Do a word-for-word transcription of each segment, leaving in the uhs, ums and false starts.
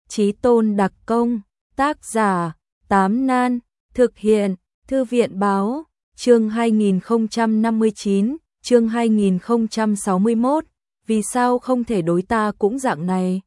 Chí tôn đặc công, tác giả, Tám Nan, thực hiện, Thư viện báo, chương hai nghìn không trăm năm mươi chín, chương hai nghìn không trăm sáu mươi mốt, vì sao không thể đối ta cũng dạng này.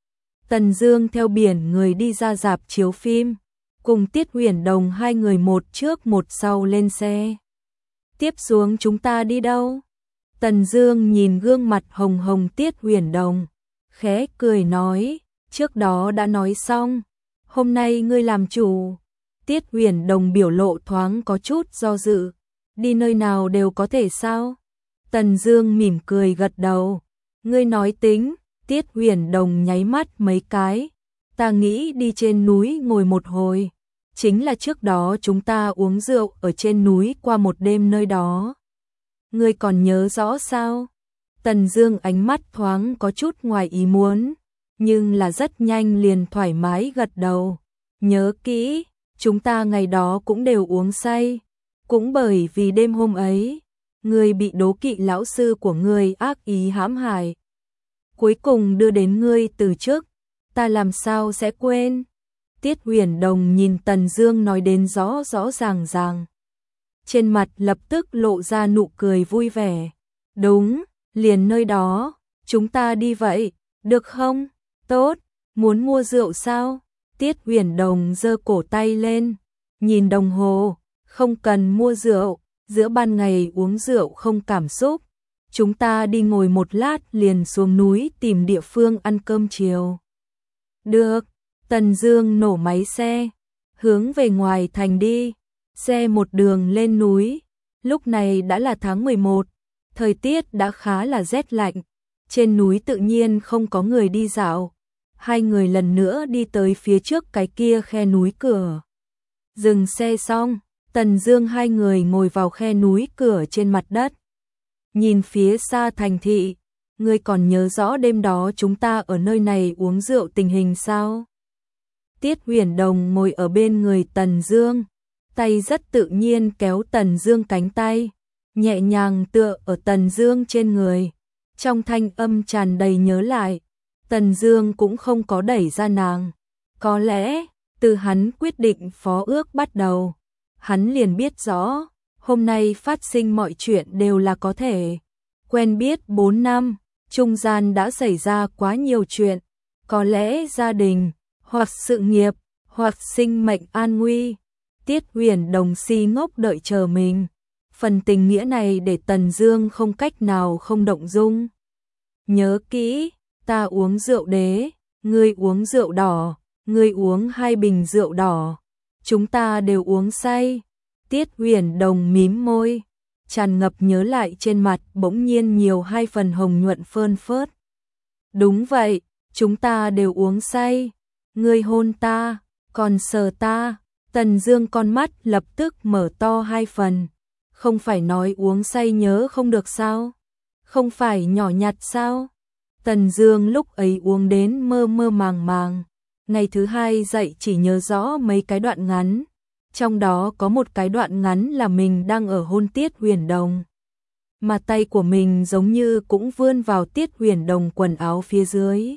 Tần Dương theo biển người đi ra rạp chiếu phim, cùng Tiết Huyền Đồng hai người một trước một sau lên xe. Tiếp xuống chúng ta đi đâu? Tần Dương nhìn gương mặt hồng hồng Tiết Huyền Đồng, khẽ cười nói, trước đó đã nói xong, hôm nay ngươi làm chủ. Tiết Huyền Đồng biểu lộ thoáng có chút do dự, đi nơi nào đều có thể sao? Tần Dương mỉm cười gật đầu, ngươi nói tính. Tiết Huyền Đồng nháy mắt mấy cái, ta nghĩ đi trên núi ngồi một hồi, chính là trước đó chúng ta uống rượu ở trên núi qua một đêm nơi đó. Ngươi còn nhớ rõ sao? Tần Dương ánh mắt thoáng có chút ngoài ý muốn, nhưng là rất nhanh liền thoải mái gật đầu. Nhớ kỹ, chúng ta ngày đó cũng đều uống say, cũng bởi vì đêm hôm ấy, ngươi bị đố kỵ lão sư của ngươi ác ý hãm hại, cuối cùng đưa đến ngươi từ chức, ta làm sao sẽ quên. Tiết Huyền Đồng nhìn Tần Dương nói đến rõ rõ ràng ràng, trên mặt lập tức lộ ra nụ cười vui vẻ. Đúng, liền nơi đó, chúng ta đi vậy, được không? Tốt, muốn mua rượu sao? Tiết Huyền Đồng giơ cổ tay lên, nhìn đồng hồ, không cần mua rượu, giữa ban ngày uống rượu không cảm xúc. Chúng ta đi ngồi một lát liền xuống núi tìm địa phương ăn cơm chiều. Được, Tần Dương nổ máy xe, hướng về ngoài thành đi. Xe một đường lên núi, lúc này đã là tháng mười một, thời tiết đã khá là rét lạnh, trên núi tự nhiên không có người đi dạo. Hai người lần nữa đi tới phía trước cái kia khe núi cửa. Dừng xe xong, Tần Dương hai người ngồi vào khe núi cửa trên mặt đất. Nhìn phía xa thành thị, ngươi còn nhớ rõ đêm đó chúng ta ở nơi này uống rượu tình hình sao? Tiết Huyền Đồng ngồi ở bên người Tần Dương, tay rất tự nhiên kéo Tần Dương cánh tay, nhẹ nhàng tựa ở Tần Dương trên người, trong thanh âm tràn đầy nhớ lại. Tần Dương cũng không có đẩy ra nàng, có lẽ từ hắn quyết định phó ước bắt đầu, hắn liền biết rõ, hôm nay phát sinh mọi chuyện đều là có thể. Quen biết bốn năm, trung gian đã xảy ra quá nhiều chuyện, có lẽ gia đình, hoặc sự nghiệp, hoặc sinh mệnh an nguy. Tiết Huyền Đồng si ngốc đợi chờ mình. Phần tình nghĩa này để Tần Dương không cách nào không động dung. Nhớ kỹ, ta uống rượu đế, ngươi uống rượu đỏ, ngươi uống hai bình rượu đỏ, chúng ta đều uống say. Tiết Huyền Đồng mím môi, tràn ngập nhớ lại trên mặt bỗng nhiên nhiều hai phần hồng nhuận phơn phớt. Đúng vậy, chúng ta đều uống say, ngươi hôn ta, còn sờ ta. Tần Dương con mắt lập tức mở to hai phần, không phải nói uống say nhớ không được sao? Không phải nhỏ nhặt sao? Tần Dương lúc ấy uống đến mơ mơ màng màng, ngày thứ hai dậy chỉ nhớ rõ mấy cái đoạn ngắn. Trong đó có một cái đoạn ngắn là mình đang ở hôn Tiết Huyền Đồng, mà tay của mình giống như cũng vươn vào Tiết Huyền Đồng quần áo phía dưới.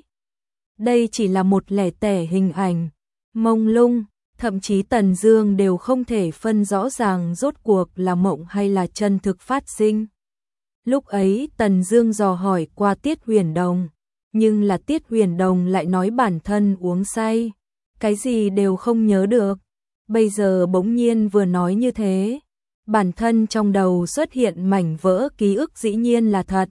Đây chỉ là một lẻ tẻ hình ảnh, mông lung, thậm chí Tần Dương đều không thể phân rõ ràng rốt cuộc là mộng hay là chân thực phát sinh. Lúc ấy Tần Dương dò hỏi qua Tiết Huyền Đồng, nhưng là Tiết Huyền Đồng lại nói bản thân uống say, cái gì đều không nhớ được. Bây giờ bỗng nhiên vừa nói như thế, bản thân trong đầu xuất hiện mảnh vỡ ký ức dĩ nhiên là thật.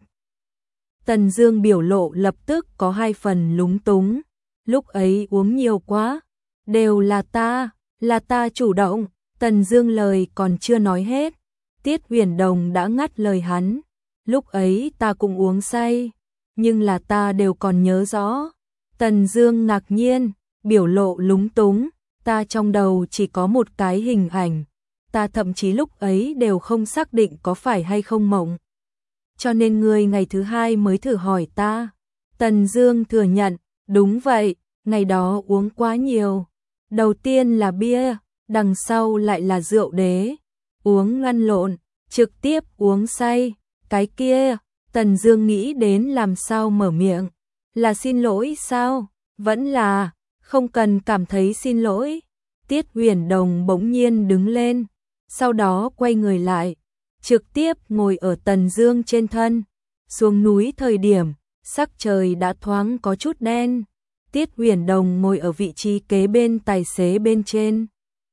Tần Dương biểu lộ lập tức có hai phần lúng túng, lúc ấy uống nhiều quá, đều là ta, là ta chủ động. Tần Dương lời còn chưa nói hết, Tiết Huyền Đồng đã ngắt lời hắn, lúc ấy ta cũng uống say, nhưng là ta đều còn nhớ rõ. Tần Dương ngạc nhiên, biểu lộ lúng túng, ta trong đầu chỉ có một cái hình ảnh, ta thậm chí lúc ấy đều không xác định có phải hay không mộng. Cho nên ngươi ngày thứ hai mới thử hỏi ta. Tần Dương thừa nhận, đúng vậy, ngày đó uống quá nhiều. Đầu tiên là bia, đằng sau lại là rượu đế, uống lăn lộn, trực tiếp uống say. Cái kia, Tần Dương nghĩ đến làm sao mở miệng, là xin lỗi sao? Vẫn là Không cần cảm thấy xin lỗi. Tiết Huyền Đồng bỗng nhiên đứng lên, sau đó quay người lại, trực tiếp ngồi ở Tần Dương trên thân. Xuống núi thời điểm, sắc trời đã thoáng có chút đen. Tiết Huyền Đồng ngồi ở vị trí kế bên tài xế bên trên.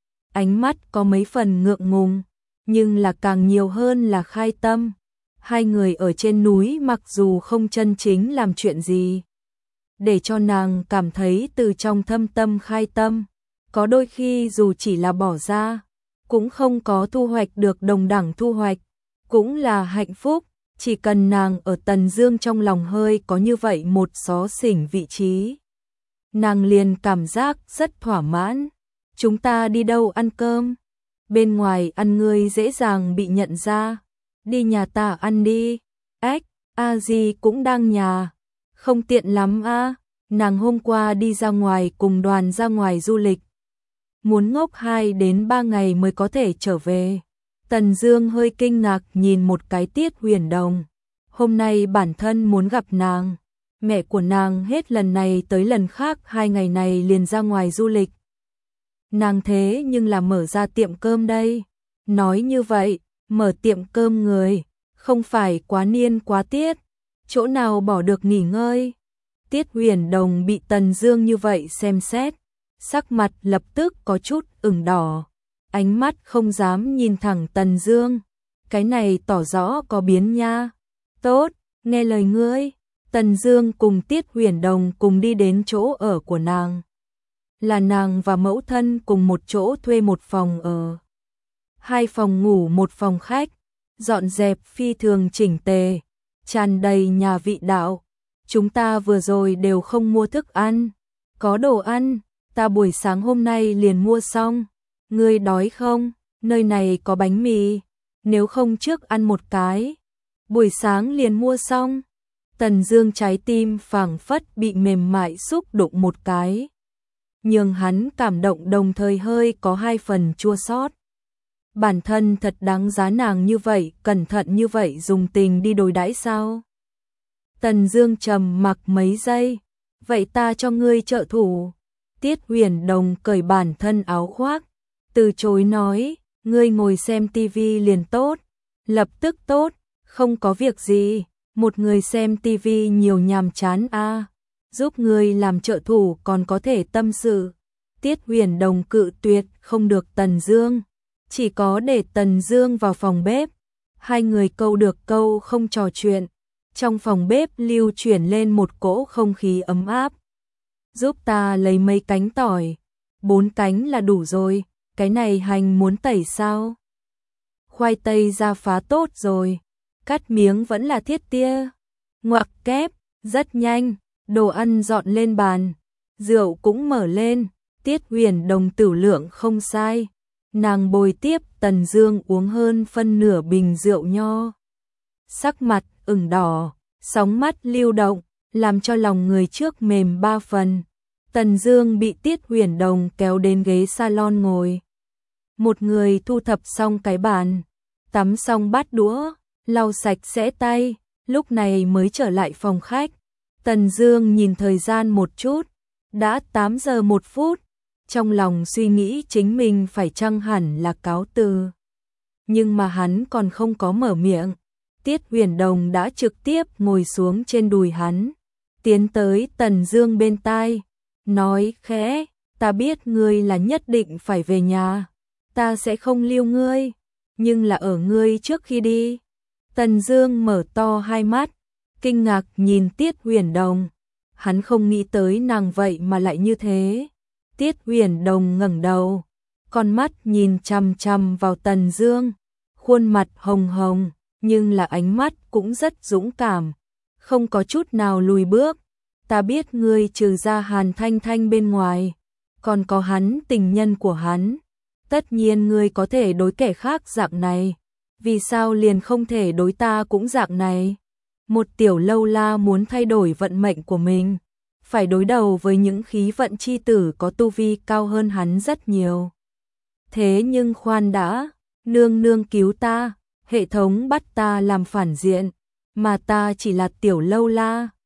Ánh mắt có mấy phần ngượng ngùng, nhưng là càng nhiều hơn là khai tâm. Hai người ở trên núi mặc dù không chân chính làm chuyện gì, để cho nàng cảm thấy từ trong thâm tâm khai tâm. Có đôi khi dù chỉ là bỏ ra, cũng không có thu hoạch được đồng đẳng thu hoạch, cũng là hạnh phúc. Chỉ cần nàng ở Tần Dương trong lòng hơi có như vậy một xó xỉnh vị trí, nàng liền cảm giác rất thỏa mãn. Chúng ta đi đâu ăn cơm? Bên ngoài ăn ngươi dễ dàng bị nhận ra. Đi nhà ta ăn đi. Ếch, a di cũng đang nhà. Không tiện lắm a. Nàng hôm qua đi ra ngoài cùng đoàn ra ngoài du lịch. Muốn ngốc hai đến ba ngày mới có thể trở về. Tần Dương hơi kinh ngạc nhìn một cái Tiết Huyền Đồng. Hôm nay bản thân muốn gặp nàng. Mẹ của nàng hết lần này tới lần khác hai ngày này liền ra ngoài du lịch. Nàng thế nhưng là mở ra tiệm cơm đây. Nói như vậy, mở tiệm cơm người, không phải quá niên quá tiết, chỗ nào bỏ được nghỉ ngơi. Tiết Huyền Đồng bị Tần Dương như vậy xem xét, sắc mặt lập tức có chút ửng đỏ, ánh mắt không dám nhìn thẳng Tần Dương. Cái này tỏ rõ có biến nha. Tốt, nghe lời ngươi. Tần Dương cùng Tiết Huyền Đồng cùng đi đến chỗ ở của nàng. Là nàng và mẫu thân cùng một chỗ thuê một phòng ở. Hai phòng ngủ một phòng khách, dọn dẹp phi thường chỉnh tề, tràn đầy nhà vị đạo. Chúng ta vừa rồi đều không mua thức ăn. Có đồ ăn, ta buổi sáng hôm nay liền mua xong. Ngươi đói không? Nơi này có bánh mì, nếu không trước ăn một cái. Buổi sáng liền mua xong. Tần Dương trái tim phảng phất bị mềm mại xúc đụng một cái, nhưng hắn cảm động đồng thời hơi có hai phần chua xót. Bản thân thật đáng giá nàng như vậy, cẩn thận như vậy dùng tình đi đối đãi sao? Tần Dương trầm mặc mấy giây, vậy ta cho ngươi trợ thủ. Tiết Huyền Đồng cởi bản thân áo khoác, từ chối nói, ngươi ngồi xem tivi liền tốt. Lập tức tốt, không có việc gì, một người xem tivi nhiều nhàm chán a. À. Giúp ngươi làm trợ thủ còn có thể tâm sự. Tiết Huyền Đồng cự tuyệt không được Tần Dương, chỉ có để Tần Dương vào phòng bếp. Hai người câu được câu không trò chuyện. Trong phòng bếp lưu chuyển lên một cỗ không khí ấm áp. Giúp ta lấy mấy cánh tỏi. Bốn cánh là đủ rồi, cái này hành muốn tẩy sao? Khoai tây ra phá tốt rồi, cắt miếng vẫn là thiết tia. Ngoặc kép, rất nhanh, đồ ăn dọn lên bàn, rượu cũng mở lên. Tiết Huyền Đồng tử lượng không sai, nàng bồi tiếp Tần Dương uống hơn phân nửa bình rượu nho. Sắc mặt ửng đỏ, sóng mắt lưu động, làm cho lòng người trước mềm ba phần. Tần Dương bị Tiết Huyền Đồng kéo đến ghế salon ngồi. Một người thu thập xong cái bàn, tắm xong bát đũa, lau sạch sẽ tay, lúc này mới trở lại phòng khách. Tần Dương nhìn thời gian một chút, đã tám giờ một phút, trong lòng suy nghĩ chính mình phải chăng hẳn là cáo từ. Nhưng mà hắn còn không có mở miệng, Tiết Huyền Đồng đã trực tiếp ngồi xuống trên đùi hắn, tiến tới Tần Dương bên tai, nói khẽ, ta biết ngươi là nhất định phải về nhà, ta sẽ không lưu ngươi, nhưng là ở ngươi trước khi đi. Tần Dương mở to hai mắt, kinh ngạc nhìn Tiết Huyền Đồng, hắn không nghĩ tới nàng vậy mà lại như thế. Tiết Huyền Đồng ngẩng đầu, con mắt nhìn chằm chằm vào Tần Dương, khuôn mặt hồng hồng, nhưng là ánh mắt cũng rất dũng cảm, không có chút nào lùi bước. Ta biết ngươi trừ ra Hàn Thanh Thanh bên ngoài, còn có hắn tình nhân của hắn, tất nhiên ngươi có thể đối kẻ khác dạng này, vì sao liền không thể đối ta cũng dạng này? Một tiểu lâu la muốn thay đổi vận mệnh của mình, phải đối đầu với những khí vận chi tử có tu vi cao hơn hắn rất nhiều. Thế nhưng khoan đã, nương nương cứu ta, hệ thống bắt ta làm phản diện, mà ta chỉ là tiểu lâu la,